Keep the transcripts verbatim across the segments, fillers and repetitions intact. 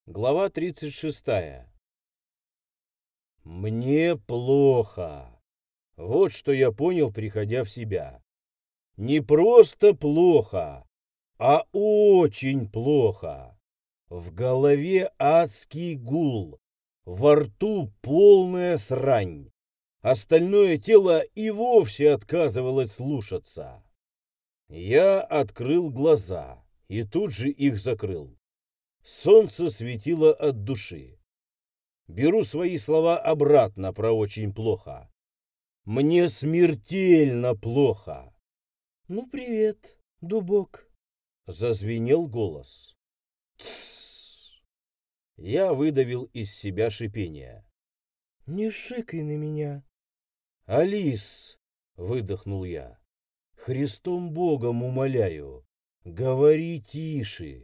Глава тридцать шестая. Мне плохо. Вот что я понял, приходя в себя. Не просто плохо, а очень плохо. В голове адский гул, во рту полная срань. Остальное тело и вовсе отказывалось слушаться. Я открыл глаза и тут же их закрыл. Солнце светило от души. Беру свои слова обратно про очень плохо. Мне смертельно плохо. «Ну, привет, дубок!» — зазвенел голос. «Тссс!» Я выдавил из себя шипение. «Не шикай на меня!» «Алис!» — выдохнул я. «Христом Богом умоляю, говори тише.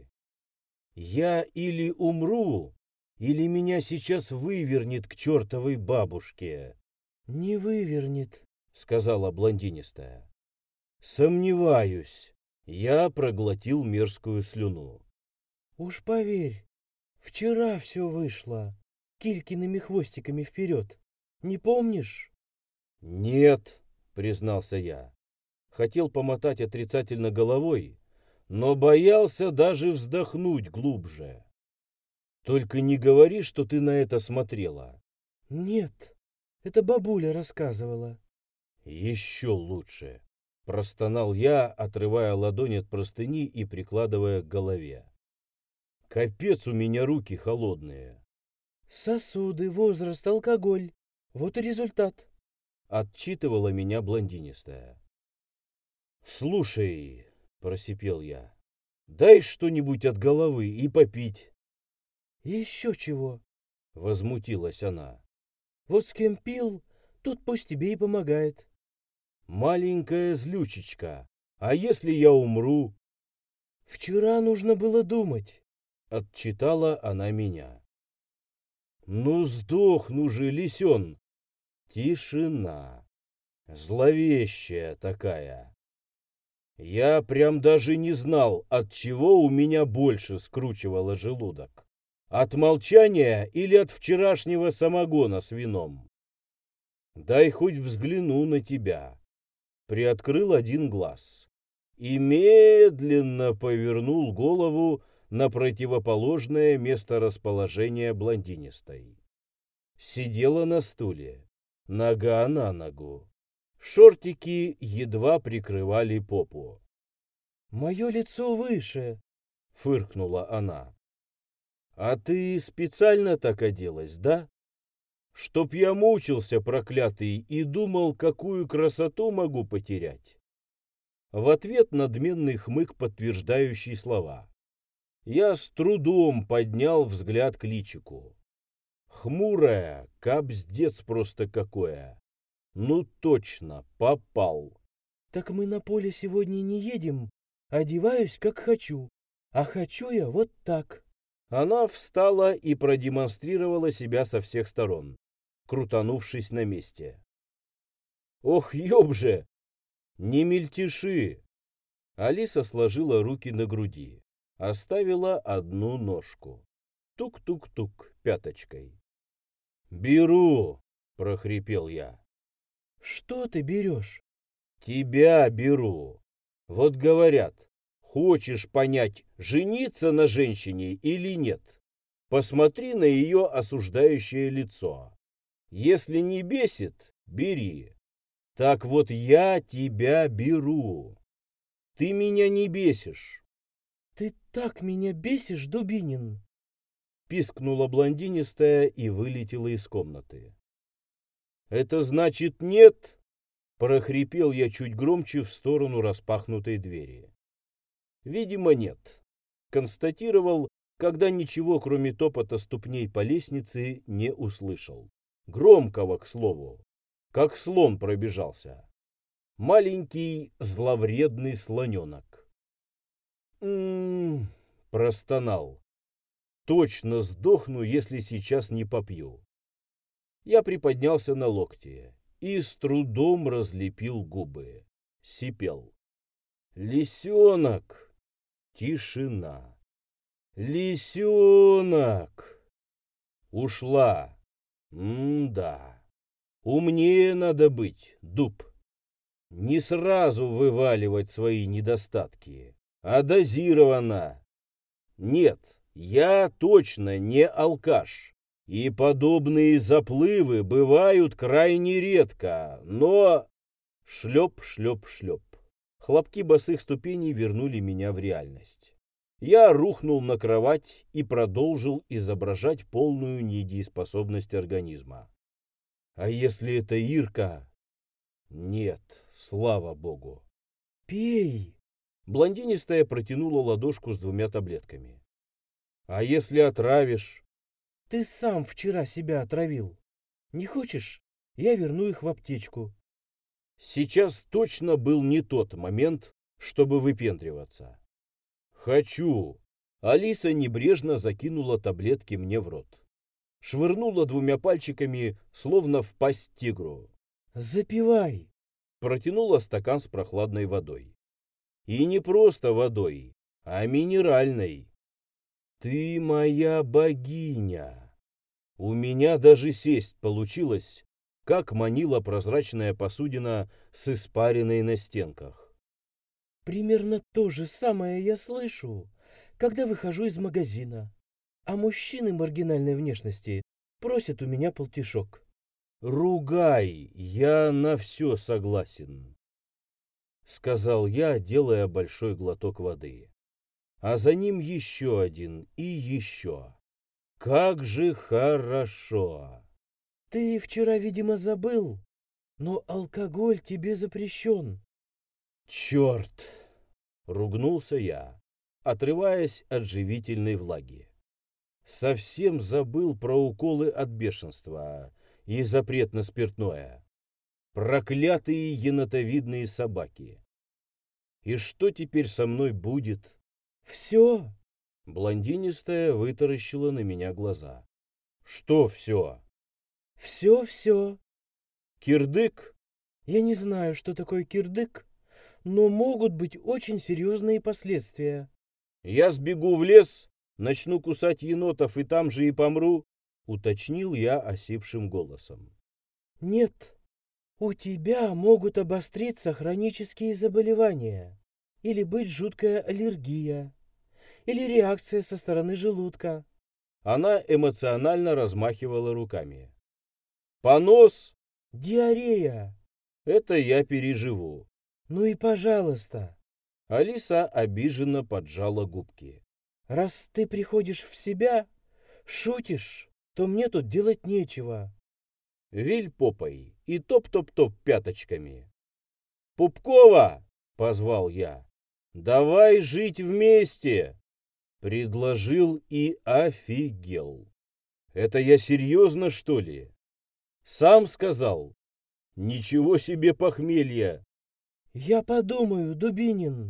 Я или умру, или меня сейчас вывернет к чертовой бабушке». «Не вывернет», — сказала блондинистая. «Сомневаюсь». Я проглотил мерзкую слюну. «Уж поверь, вчера все вышло, килькиными хвостиками вперед. Не помнишь?» «Нет», — признался я. Хотел помотать отрицательно головой, но боялся даже вздохнуть глубже. «Только не говори, что ты на это смотрела». «Нет, это бабуля рассказывала». «Еще лучше», — простонал я, отрывая ладонь от простыни и прикладывая к голове. «Капец, у меня руки холодные». «Сосуды, возраст, алкоголь. Вот и результат», — отчитывала меня блондинистая. «Слушай», — просипел я, — «дай что-нибудь от головы и попить». «Еще чего?» — возмутилась она. «Вот с кем пил, тот пусть тебе и помогает». «Маленькая злючечка, а если я умру?» «Вчера нужно было думать», — отчитала она меня. «Ну сдохну же, лисен!» Тишина. Зловещая такая. Я прям даже не знал, от чего у меня больше скручивало желудок. От молчания или от вчерашнего самогона с вином. «Дай хоть взгляну на тебя». Приоткрыл один глаз и медленно повернул голову на противоположное месторасположение блондинистой. Сидела на стуле, нога на ногу. Шортики едва прикрывали попу. «Мое лицо выше», — фыркнула она. «А ты специально так оделась, да? Чтоб я мучился, проклятый, и думал, какую красоту могу потерять». В ответ надменный хмык, подтверждающий слова. Я с трудом поднял взгляд к личику. Хмурая, кабздец просто какое. Ну точно, попал. «Так мы на поле сегодня не едем. Одеваюсь, как хочу. А хочу я вот так». Она встала и продемонстрировала себя со всех сторон, крутанувшись на месте. «Ох, ёб же! Не мельтеши!» Алиса сложила руки на груди, оставила одну ножку. Тук-тук-тук пяточкой. «Беру!» — прохрипел я. «Что ты берешь?» «Тебя беру. Вот говорят, хочешь понять, жениться на женщине или нет? Посмотри на ее осуждающее лицо. Если не бесит, бери. Так вот я тебя беру. Ты меня не бесишь». «Ты так меня бесишь, Дубинин!» Пискнула блондинистая и вылетела из комнаты. «Это значит нет?» Прохрипел я чуть громче в сторону распахнутой двери. «Видимо, нет», — констатировал, когда ничего, кроме топота ступней по лестнице, не услышал. Громкого, к слову, как слон пробежался. Маленький зловредный слоненок. «М-м-м», простонал. «Точно сдохну, если сейчас не попью». Я приподнялся на локте и с трудом разлепил губы. Сипел. «Лисенок!» Тишина. «Лисенок!» Ушла. М-да. Умнее надо быть, дуб. Не сразу вываливать свои недостатки, а дозированно. Нет, я точно не алкаш. И подобные заплывы бывают крайне редко, но... Шлеп, шлеп, шлеп. Хлопки босых ступеней вернули меня в реальность. Я рухнул на кровать и продолжил изображать полную недееспособность организма. А если это Ирка? Нет, слава богу. Пей. Блондинистая протянула ладошку с двумя таблетками. А если отравишь? Ты сам вчера себя отравил. Не хочешь? Я верну их в аптечку. Сейчас точно был не тот момент, чтобы выпендриваться. Хочу. Алиса небрежно закинула таблетки мне в рот. Швырнула двумя пальчиками, словно в пасть тигру. Запивай. Протянула стакан с прохладной водой. И не просто водой, а минеральной. Ты моя богиня. У меня даже сесть получилось, как манила прозрачная посудина с испариной на стенках. Примерно то же самое я слышу, когда выхожу из магазина, а мужчины маргинальной внешности просят у меня полтишок. «Ругай, я на все согласен», — сказал я, делая большой глоток воды. А за ним еще один и еще. Как же хорошо! Ты вчера, видимо, забыл, но алкоголь тебе запрещен. Черт! Ругнулся я, отрываясь от живительной влаги. Совсем забыл про уколы от бешенства и запрет на спиртное. Проклятые енотовидные собаки. И что теперь со мной будет? Все, Блондинистая вытаращила на меня глаза. Что все? все-все. Кирдык? Я не знаю, что такое кирдык, но могут быть очень серьезные последствия. Я сбегу в лес, начну кусать енотов и там же и помру, уточнил я осипшим голосом. Нет, у тебя могут обостриться хронические заболевания, или быть жуткая аллергия, или реакция со стороны желудка. Она эмоционально размахивала руками. Понос? Диарея. Это я переживу. Ну и пожалуйста, Алиса обиженно поджала губки. раз ты приходишь в себя, шутишь, то мне тут делать нечего. Виль попой и топ-топ-топ пяточками. «Пупкова!» — позвал я. «Давай жить вместе!» Предложил и офигел. «Это я серьезно, что ли?» Сам сказал. «Ничего себе похмелье!» Я подумаю, Дубинин.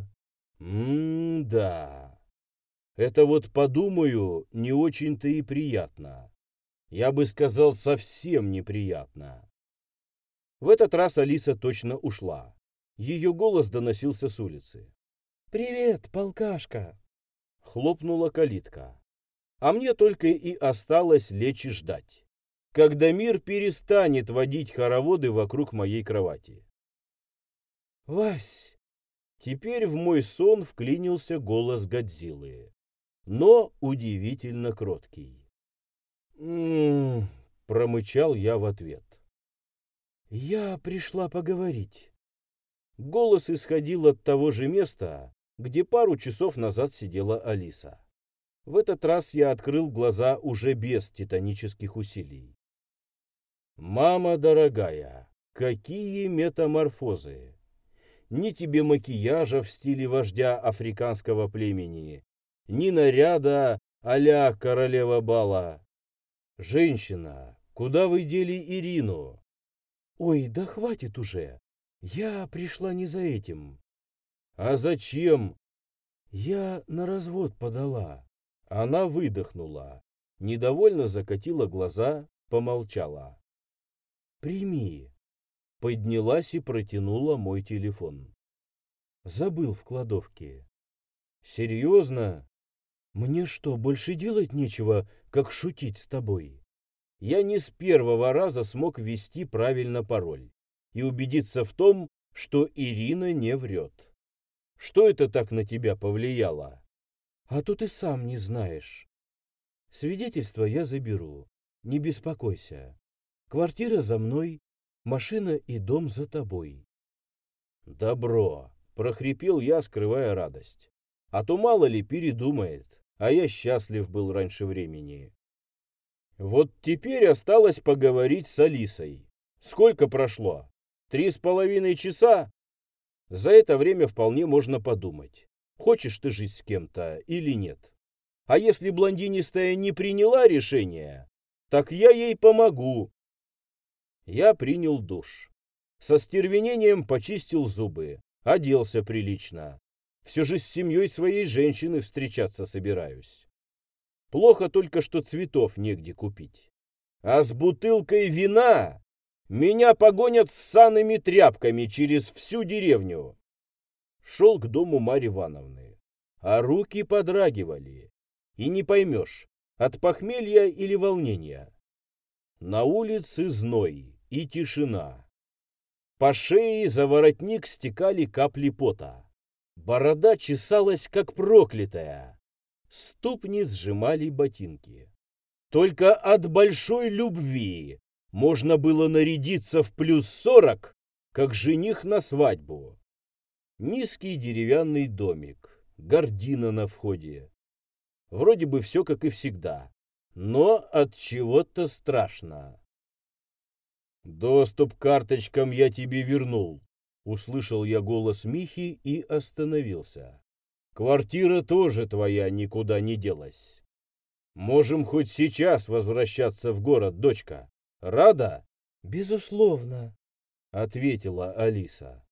М-да. Это вот подумаю, не очень-то и приятно. Я бы сказал, совсем неприятно. В этот раз Алиса точно ушла. Ее голос доносился с улицы. Привет, полкашка. Хлопнула калитка. А мне только и осталось лечь и ждать, когда мир перестанет водить хороводы вокруг моей кровати. Вась, Теперь в мой сон вклинился голос Годзиллы, но удивительно кроткий. «М-м-м», промычал я в ответ. я пришла поговорить. Голос исходил от того же места, где пару часов назад сидела Алиса. В этот раз я открыл глаза уже без титанических усилий. «Мама дорогая, какие метаморфозы! Ни тебе макияжа в стиле вождя африканского племени, ни наряда а-ля королева бала. Женщина, куда вы дели Ирину?» Ой, да хватит уже. Я пришла не за этим. «А зачем?» Я на развод подала. Она выдохнула, недовольно закатила глаза, помолчала. Прими. Поднялась и протянула мой телефон. Забыл в кладовке. «Серьезно?» Мне что, больше делать нечего, как шутить с тобой? я не с первого раза смог ввести правильно пароль и убедиться в том, что Ирина не врет. Что это так на тебя повлияло? А то ты сам не знаешь. Свидетельство я заберу, не беспокойся. Квартира за мной, машина и дом за тобой. Добро, прохрипел я, скрывая радость. А то мало ли передумает, а я счастлив был раньше времени. Вот теперь осталось поговорить с Алисой. Сколько прошло? Три с половиной часа? За это время вполне можно подумать, хочешь ты жить с кем-то или нет. А если блондинистая не приняла решение, так я ей помогу. Я принял душ. Со стервенением почистил зубы, оделся прилично. Все же с семьей своей женщины встречаться собираюсь. Плохо только, что цветов негде купить. А с бутылкой вина меня погонят с ссаными тряпками через всю деревню. Шел к дому Марьи Ивановны, а руки подрагивали. И не поймешь, от похмелья или волнения. На улице зной и тишина. По шее за воротник стекали капли пота. Борода чесалась, как проклятая. Ступни сжимали ботинки. Только от большой любви можно было нарядиться в плюс сорок, как жених на свадьбу. Низкий деревянный домик, гардина на входе. Вроде бы все как и всегда, но от чего-то страшно. «Доступ к карточкам я тебе вернул», — услышал я голос Михи и остановился. «Квартира тоже твоя никуда не делась. Можем хоть сейчас возвращаться в город, дочка. Рада?» «Безусловно», — ответила Алиса.